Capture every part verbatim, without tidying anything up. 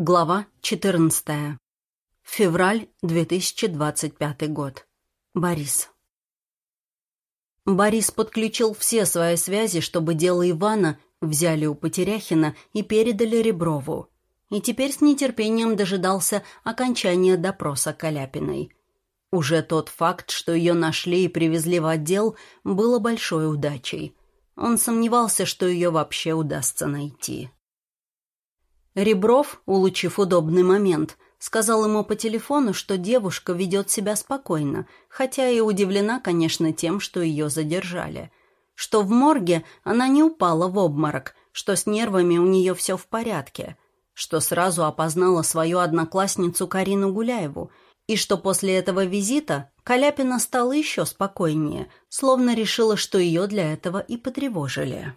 Глава четырнадцатая. Февраль две тысячи двадцать пятый год. Борис. Борис подключил все свои связи, чтобы дело Ивана взяли у Потеряхина и передали Реброву. И теперь с нетерпением дожидался окончания допроса Каляпиной. Уже тот факт, что ее нашли и привезли в отдел, было большой удачей. Он сомневался, что ее вообще удастся найти. Ребров, улучив удобный момент, сказал ему по телефону, что девушка ведет себя спокойно, хотя и удивлена, конечно, тем, что ее задержали. Что в морге она не упала в обморок, что с нервами у нее все в порядке, что сразу опознала свою одноклассницу Карину Гуляеву, и что после этого визита Каляпина стала еще спокойнее, словно решила, что ее для этого и потревожили.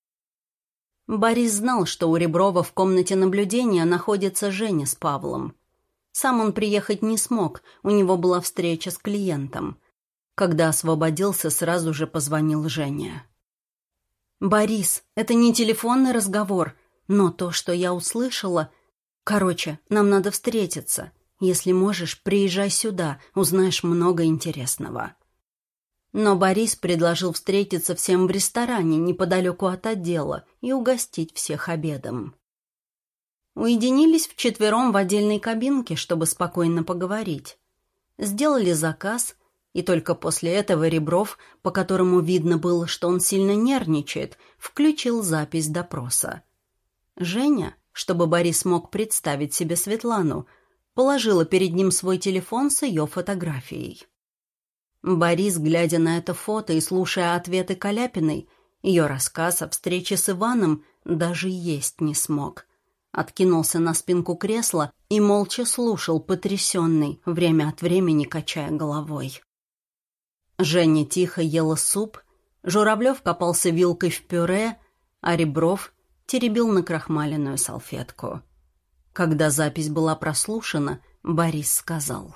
Борис знал, что у Реброва в комнате наблюдения находится Женя с Павлом. Сам он приехать не смог, у него была встреча с клиентом. Когда освободился, сразу же позвонил Женя. «Борис, это не телефонный разговор, но то, что я услышала... Короче, нам надо встретиться. Если можешь, приезжай сюда, узнаешь много интересного». Но Борис предложил встретиться всем в ресторане неподалеку от отдела и угостить всех обедом. Уединились вчетвером в отдельной кабинке, чтобы спокойно поговорить. Сделали заказ, и только после этого Ребров, по которому видно было, что он сильно нервничает, включил запись допроса. Женя, чтобы Борис мог представить себе Светлану, положила перед ним свой телефон с ее фотографией. Борис, глядя на это фото и слушая ответы Каляпиной, ее рассказ о встрече с Иваном, даже есть не смог. Откинулся на спинку кресла и молча слушал, потрясенный, время от времени качая головой. Женя тихо ела суп, Журавлев копался вилкой в пюре, а Ребров теребил накрахмаленную салфетку. Когда запись была прослушана, Борис сказал: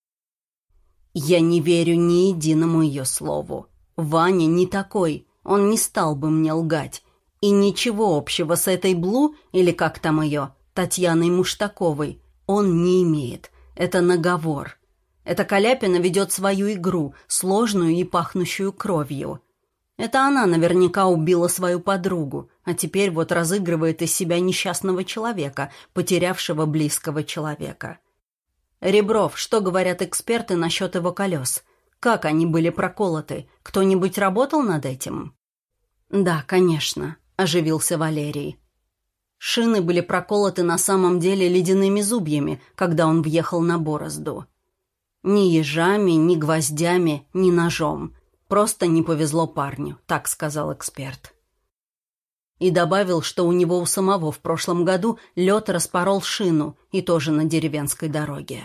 «Я не верю ни единому ее слову. Ваня не такой, он не стал бы мне лгать. И ничего общего с этой Блу, или как там ее, Татьяной Муштаковой, он не имеет. Это наговор. Эта Каляпина ведет свою игру, сложную и пахнущую кровью. Это она наверняка убила свою подругу, а теперь вот разыгрывает из себя несчастного человека, потерявшего близкого человека. Ребров, что говорят эксперты насчет его колес? Как они были проколоты? Кто-нибудь работал над этим?» «Да, конечно», — оживился Валерий. Шины были проколоты на самом деле ледяными зубьями, когда он въехал на борозду. Ни ежами, ни гвоздями, ни ножом. Просто не повезло парню, так сказал эксперт. И добавил, что у него у самого в прошлом году лед распорол шину, и тоже на деревенской дороге.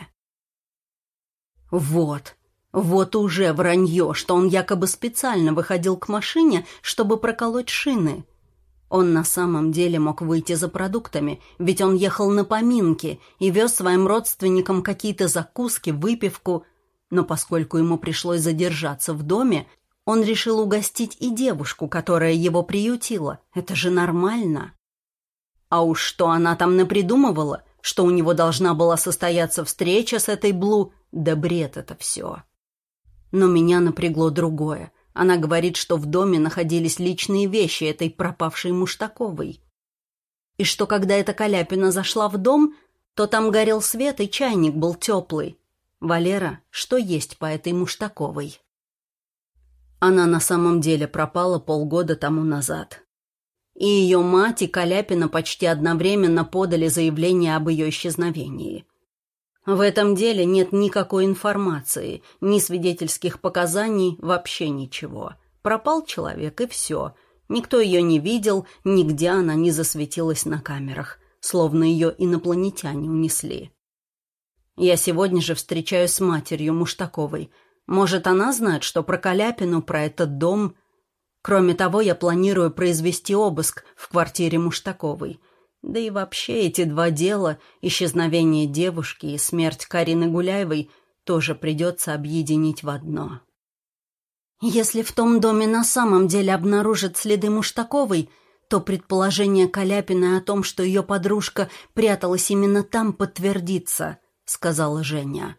Вот, вот уже вранье, что он якобы специально выходил к машине, чтобы проколоть шины. Он на самом деле мог выйти за продуктами, ведь он ехал на поминки и вез своим родственникам какие-то закуски, выпивку, но поскольку ему пришлось задержаться в доме, он решил угостить и девушку, которая его приютила. Это же нормально. А уж что она там напридумывала, что у него должна была состояться встреча с этой Блу, да бред это все. Но меня напрягло другое. Она говорит, что в доме находились личные вещи этой пропавшей Муштаковой. И что когда эта Каляпина зашла в дом, то там горел свет и чайник был теплый. Валера, что есть по этой Муштаковой? Она на самом деле пропала полгода тому назад. И ее мать и Каляпина почти одновременно подали заявление об ее исчезновении. В этом деле нет никакой информации, ни свидетельских показаний, вообще ничего. Пропал человек, и все. Никто ее не видел, нигде она не засветилась на камерах, словно ее инопланетяне унесли. Я сегодня же встречаюсь с матерью Муштаковой. Может, она знает, что про Каляпину, про этот дом. Кроме того, я планирую произвести обыск в квартире Муштаковой. Да и вообще эти два дела, исчезновение девушки и смерть Карины Гуляевой, тоже придется объединить в одно. Если в том доме на самом деле обнаружат следы Муштаковой, то предположение Каляпиной о том, что ее подружка пряталась именно там, подтвердится, сказала Женя.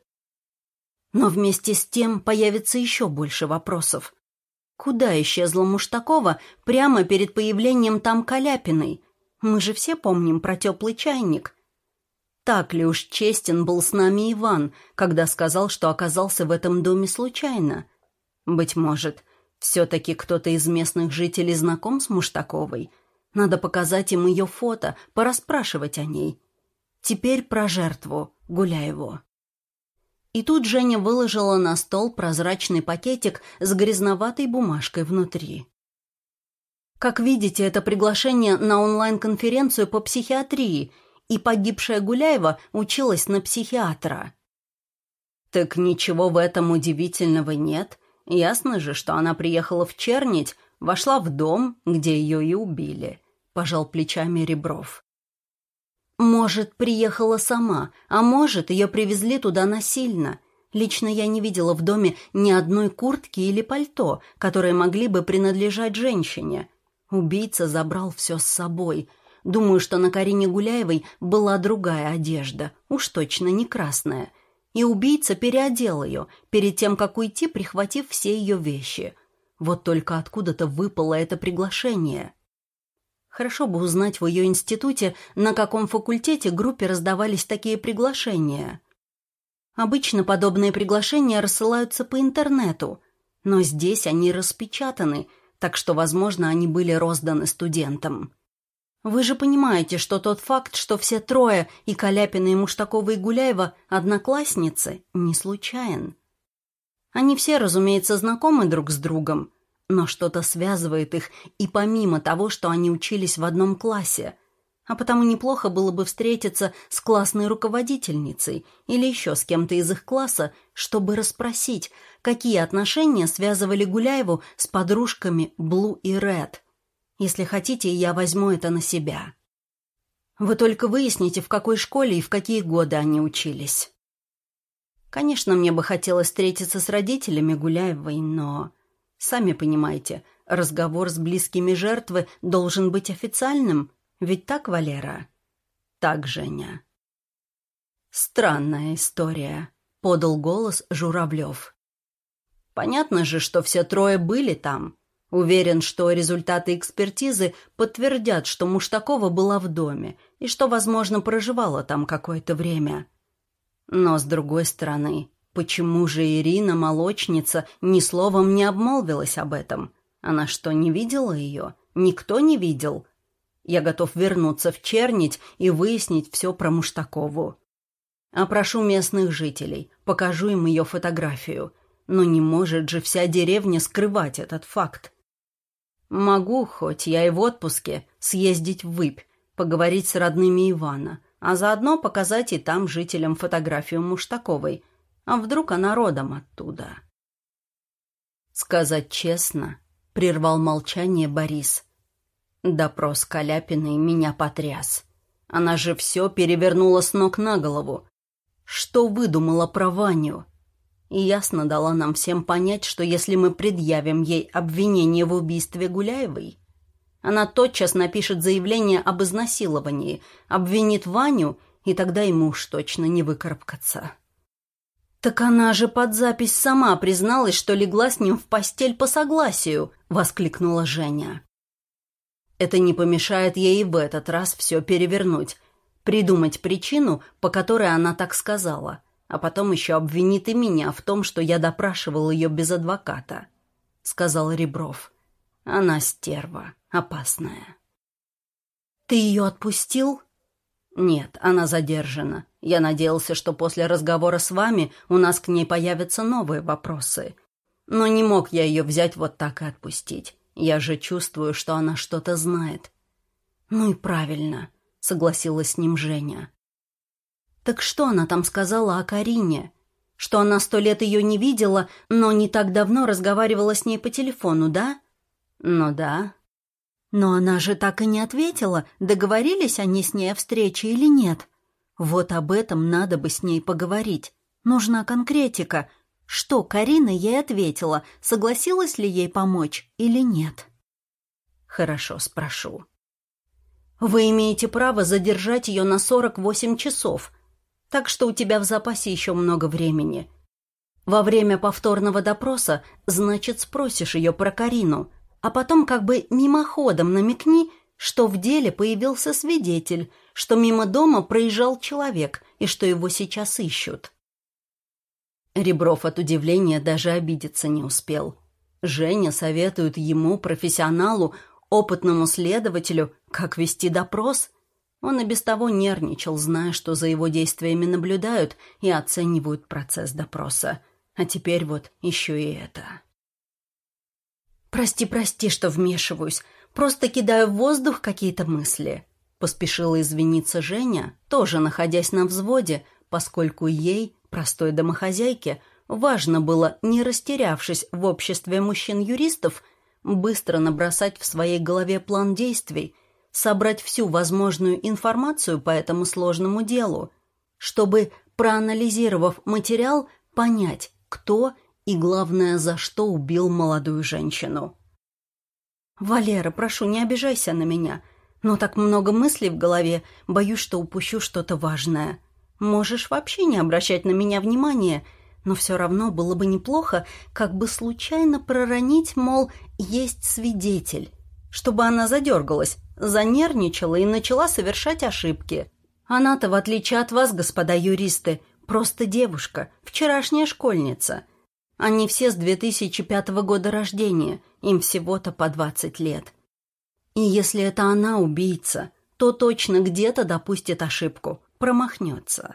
Но вместе с тем появится еще больше вопросов. Куда исчезла Муштакова прямо перед появлением там Каляпиной? Мы же все помним про теплый чайник. Так ли уж честен был с нами Иван, когда сказал, что оказался в этом доме случайно? Быть может, все-таки кто-то из местных жителей знаком с Муштаковой? Надо показать им ее фото, порасспрашивать о ней. Теперь про жертву, Гуляеву. И тут Женя выложила на стол прозрачный пакетик с грязноватой бумажкой внутри. Как видите, это приглашение на онлайн-конференцию по психиатрии, и погибшая Гуляева училась на психиатра. Так ничего в этом удивительного нет. Ясно же, что она приехала в Чернить, вошла в дом, где ее и убили, пожал плечами Ребров. Может, приехала сама, а может, ее привезли туда насильно. Лично я не видела в доме ни одной куртки или пальто, которые могли бы принадлежать женщине. Убийца забрал все с собой. Думаю, что на Карине Гуляевой была другая одежда, уж точно не красная. И убийца переодел ее, перед тем, как уйти, прихватив все ее вещи. Вот только откуда-то выпало это приглашение. Хорошо бы узнать в ее институте, на каком факультете группе раздавались такие приглашения. Обычно подобные приглашения рассылаются по интернету, но здесь они распечатаны, так что, возможно, они были розданы студентам. Вы же понимаете, что тот факт, что все трое, и Каляпина, и Муштакова, и Гуляева, одноклассницы, не случайен. Они все, разумеется, знакомы друг с другом, но что-то связывает их и помимо того, что они учились в одном классе. А потому неплохо было бы встретиться с классной руководительницей или еще с кем-то из их класса, чтобы расспросить, какие отношения связывали Гуляеву с подружками Блу и Ред. Если хотите, я возьму это на себя. Вы только выясните, в какой школе и в какие годы они учились. Конечно, мне бы хотелось встретиться с родителями Гуляевой, но... Сами понимаете, разговор с близкими жертвы должен быть официальным. Ведь так, Валера? Так, Женя. Странная история, подал голос Журавлев. Понятно же, что все трое были там. Уверен, что результаты экспертизы подтвердят, что Муштакова была в доме и что, возможно, проживала там какое-то время. Но, с другой стороны, почему же Ирина, молочница, ни словом не обмолвилась об этом? Она что, не видела ее? Никто не видел? Я готов вернуться в Чернить и выяснить все про Муштакову. Опрошу местных жителей, покажу им ее фотографию. Но не может же вся деревня скрывать этот факт. Могу, хоть я и в отпуске, съездить в Выпь, поговорить с родными Ивана, а заодно показать и там жителям фотографию Муштаковой. А вдруг она родом оттуда? Сказать честно, прервал молчание Борис. Допрос Каляпиной меня потряс. Она же все перевернула с ног на голову. Что выдумала про Ваню? И ясно дала нам всем понять, что если мы предъявим ей обвинение в убийстве Гуляевой, она тотчас напишет заявление об изнасиловании, обвинит Ваню, и тогда ему уж точно не выкарабкаться. «Так она же под запись сама призналась, что легла с ним в постель по согласию», — воскликнула Женя. «Это не помешает ей и в этот раз все перевернуть, придумать причину, по которой она так сказала, а потом еще обвинит и меня в том, что я допрашивал ее без адвоката», — сказал Ребров. «Она стерва, опасная». «Ты ее отпустил?» «Нет, она задержана. Я надеялся, что после разговора с вами у нас к ней появятся новые вопросы. Но не мог я ее взять вот так и отпустить. Я же чувствую, что она что-то знает». «Ну и правильно», — согласилась с ним Женя. «Так что она там сказала о Карине? Что она сто лет ее не видела, но не так давно разговаривала с ней по телефону, да?» «Ну да». «Но она же так и не ответила, договорились они с ней о встрече или нет. Вот об этом надо бы с ней поговорить. Нужна конкретика. Что Карина ей ответила, согласилась ли ей помочь или нет?» «Хорошо, спрошу». Вы имеете право задержать ее на сорок восемь часов, так что у тебя в запасе еще много времени. Во время повторного допроса, значит, спросишь ее про Карину, а потом как бы мимоходом намекни, что в деле появился свидетель, что мимо дома проезжал человек и что его сейчас ищут». Ребров от удивления даже обидеться не успел. Женя советует ему, профессионалу, опытному следователю, как вести допрос. Он и без того нервничал, зная, что за его действиями наблюдают и оценивают процесс допроса. А теперь вот еще и это. «Прости, прости, что вмешиваюсь. Просто кидаю в воздух какие-то мысли», — поспешила извиниться Женя, тоже находясь на взводе, поскольку ей, простой домохозяйке, важно было, не растерявшись в обществе мужчин-юристов, быстро набросать в своей голове план действий, собрать всю возможную информацию по этому сложному делу, чтобы, проанализировав материал, понять, кто и, главное, за что убил молодую женщину. «Валера, прошу, не обижайся на меня, но так много мыслей в голове, боюсь, что упущу что-то важное. Можешь вообще не обращать на меня внимания, но все равно было бы неплохо как бы случайно проронить, мол, есть свидетель, чтобы она задергалась, занервничала и начала совершать ошибки. Она-то, в отличие от вас, господа юристы, просто девушка, вчерашняя школьница. Они все с две тысячи пятого года рождения, им всего-то по двадцать лет. И если это она убийца, то точно где-то допустит ошибку, промахнется».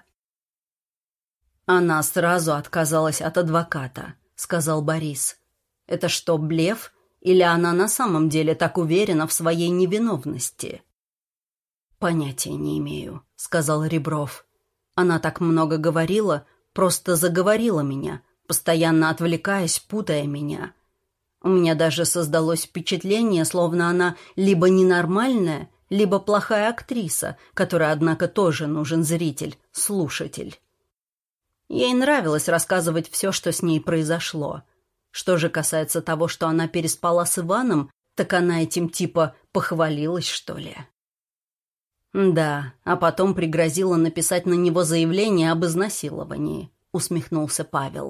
«Она сразу отказалась от адвоката», — сказал Борис. «Это что, блеф? Или она на самом деле так уверена в своей невиновности?» «Понятия не имею», — сказал Ребров. «Она так много говорила, просто заговорила меня, постоянно отвлекаясь, путая меня. У меня даже создалось впечатление, словно она либо ненормальная, либо плохая актриса, которой, однако, тоже нужен зритель, слушатель». Ей нравилось рассказывать все, что с ней произошло. Что же касается того, что она переспала с Иваном, так она этим типа похвалилась, что ли? «Да, а потом пригрозила написать на него заявление об изнасиловании», — усмехнулся Павел.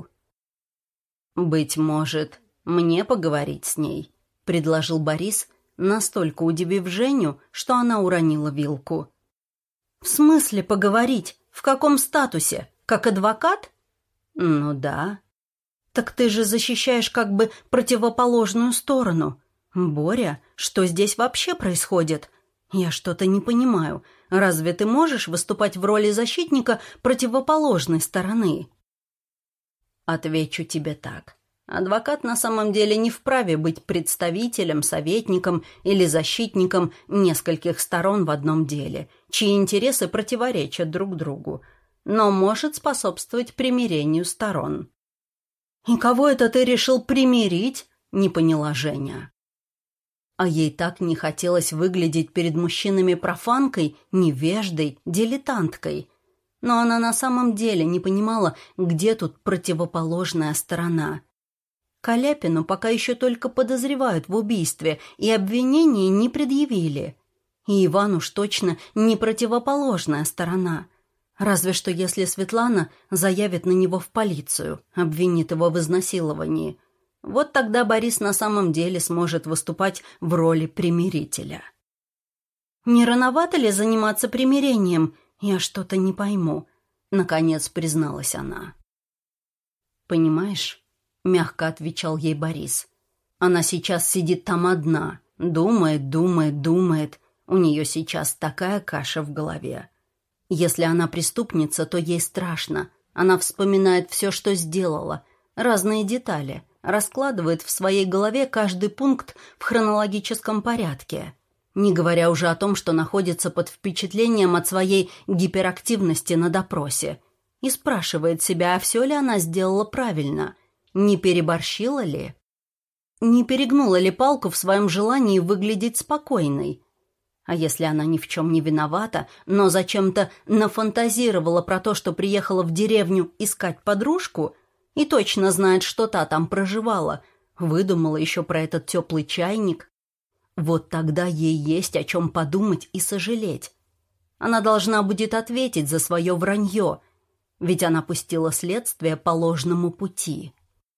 «Быть может, мне поговорить с ней», — предложил Борис, настолько удивив Женю, что она уронила вилку. «В смысле поговорить? В каком статусе? Как адвокат?» «Ну да». «Так ты же защищаешь как бы противоположную сторону. Боря, что здесь вообще происходит? Я что-то не понимаю. Разве ты можешь выступать в роли защитника противоположной стороны?» «Отвечу тебе так. Адвокат на самом деле не вправе быть представителем, советником или защитником нескольких сторон в одном деле, чьи интересы противоречат друг другу, но может способствовать примирению сторон». «И кого это ты решил примирить?» — не поняла Женя. А ей так не хотелось выглядеть перед мужчинами профанкой, невеждой, дилетанткой. Но она на самом деле не понимала, где тут противоположная сторона. Каляпину пока еще только подозревают в убийстве, и обвинения не предъявили. И Иван уж точно не противоположная сторона. Разве что если Светлана заявит на него в полицию, обвинит его в изнасиловании. Вот тогда Борис на самом деле сможет выступать в роли примирителя. «Не рановато ли заниматься примирением? Я что-то не пойму», — наконец призналась она. «Понимаешь», — мягко отвечал ей Борис, — «она сейчас сидит там одна, думает, думает, думает. У нее сейчас такая каша в голове. Если она преступница, то ей страшно. Она вспоминает все, что сделала, разные детали, раскладывает в своей голове каждый пункт в хронологическом порядке, не говоря уже о том, что находится под впечатлением от своей гиперактивности на допросе, и спрашивает себя, а все ли она сделала правильно, не переборщила ли, не перегнула ли палку в своем желании выглядеть спокойной. А если она ни в чем не виновата, но зачем-то нафантазировала про то, что приехала в деревню искать подружку и точно знает, что та там проживала, выдумала еще про этот теплый чайник, Вот тогда ей есть о чем подумать и сожалеть. Она должна будет ответить за свое вранье, ведь она пустила следствие по ложному пути.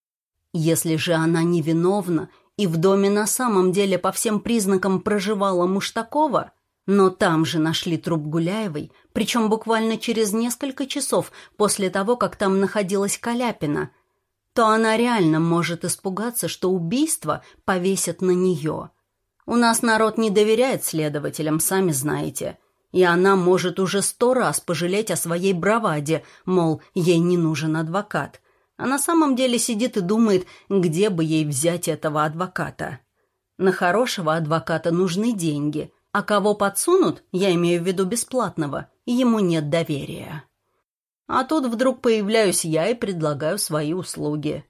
Если же она невиновна и в доме на самом деле по всем признакам проживала Муштакова, но там же нашли труп Гуляевой, причем буквально через несколько часов после того, как там находилась Каляпина, то она реально может испугаться, что убийство повесят на нее. У нас народ не доверяет следователям, сами знаете, и она может уже сто раз пожалеть о своей браваде, мол, ей не нужен адвокат, а на самом деле сидит и думает, где бы ей взять этого адвоката. На хорошего адвоката нужны деньги, а кого подсунут, я имею в виду бесплатного, ему нет доверия. А тут вдруг появляюсь я и предлагаю свои услуги.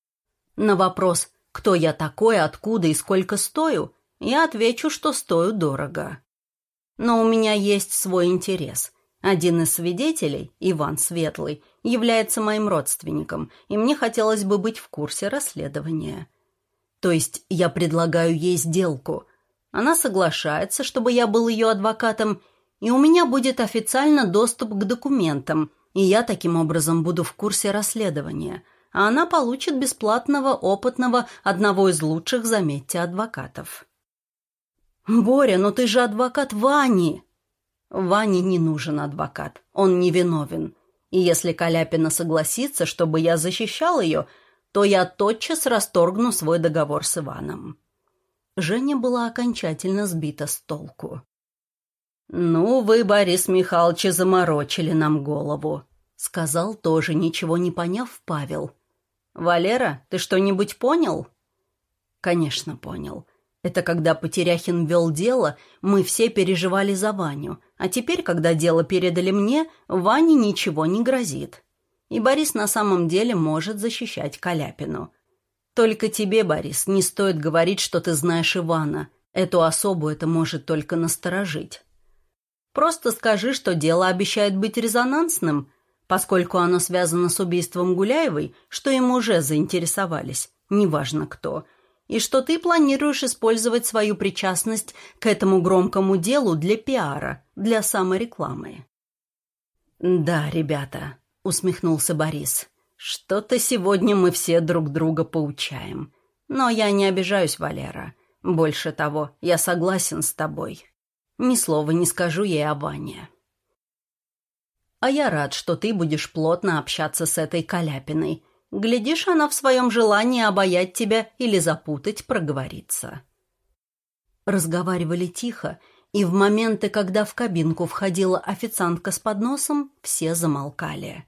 На вопрос, кто я такой, откуда и сколько стою, я отвечу, что стою дорого. Но у меня есть свой интерес. Один из свидетелей, Иван Светлый, является моим родственником, и мне хотелось бы быть в курсе расследования. То есть я предлагаю ей сделку. Она соглашается, чтобы я был ее адвокатом, и у меня будет официально доступ к документам, и я таким образом буду в курсе расследования, а она получит бесплатного, опытного, одного из лучших, заметьте, адвокатов. «Боря, ну ты же адвокат Вани!» «Ване не нужен адвокат, он невиновен. И если Каляпина согласится, чтобы я защищал ее, то я тотчас расторгну свой договор с Иваном». Женя была окончательно сбита с толку. «Ну, вы, Борис Михайлович, заморочили нам голову», — сказал тоже, ничего не поняв, Павел. «Валера, ты что-нибудь понял?» «Конечно, понял. Это когда Потеряхин вел дело, мы все переживали за Ваню, а теперь, когда дело передали мне, Ване ничего не грозит. И Борис на самом деле может защищать Каляпину. Только тебе, Борис, не стоит говорить, что ты знаешь Ивана. Эту особу это может только насторожить. Просто скажи, что дело обещает быть резонансным, поскольку оно связано с убийством Гуляевой, что им уже заинтересовались, неважно кто, и что ты планируешь использовать свою причастность к этому громкому делу для пиара, для саморекламы. «Да, ребята», — усмехнулся Борис, — «что-то сегодня мы все друг друга поучаем. Но я не обижаюсь, Валера. Больше того, я согласен с тобой. Ни слова не скажу ей о Ване. А я рад, что ты будешь плотно общаться с этой Каляпиной. Глядишь, она в своем желании обаять тебя или запутать проговорится». Разговаривали тихо, и в моменты, когда в кабинку входила официантка с подносом, все замолкали.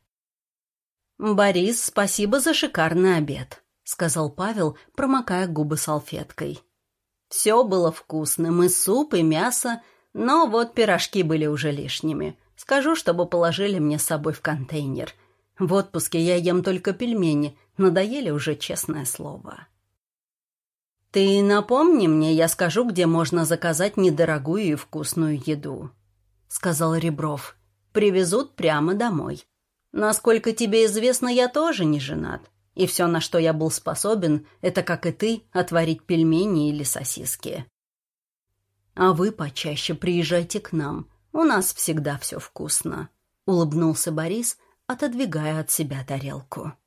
«Борис, спасибо за шикарный обед», — сказал Павел, промокая губы салфеткой. «Все было вкусным, и суп, и мясо, но вот пирожки были уже лишними. Скажу, чтобы положили мне с собой в контейнер. В отпуске я ем только пельмени, надоели уже, честное слово». «Ты напомни мне, я скажу, где можно заказать недорогую и вкусную еду», — сказал Ребров. «Привезут прямо домой. Насколько тебе известно, я тоже не женат, и все, на что я был способен, это, как и ты, отварить пельмени или сосиски. А вы почаще приезжайте к нам, у нас всегда все вкусно», — улыбнулся Борис, отодвигая от себя тарелку.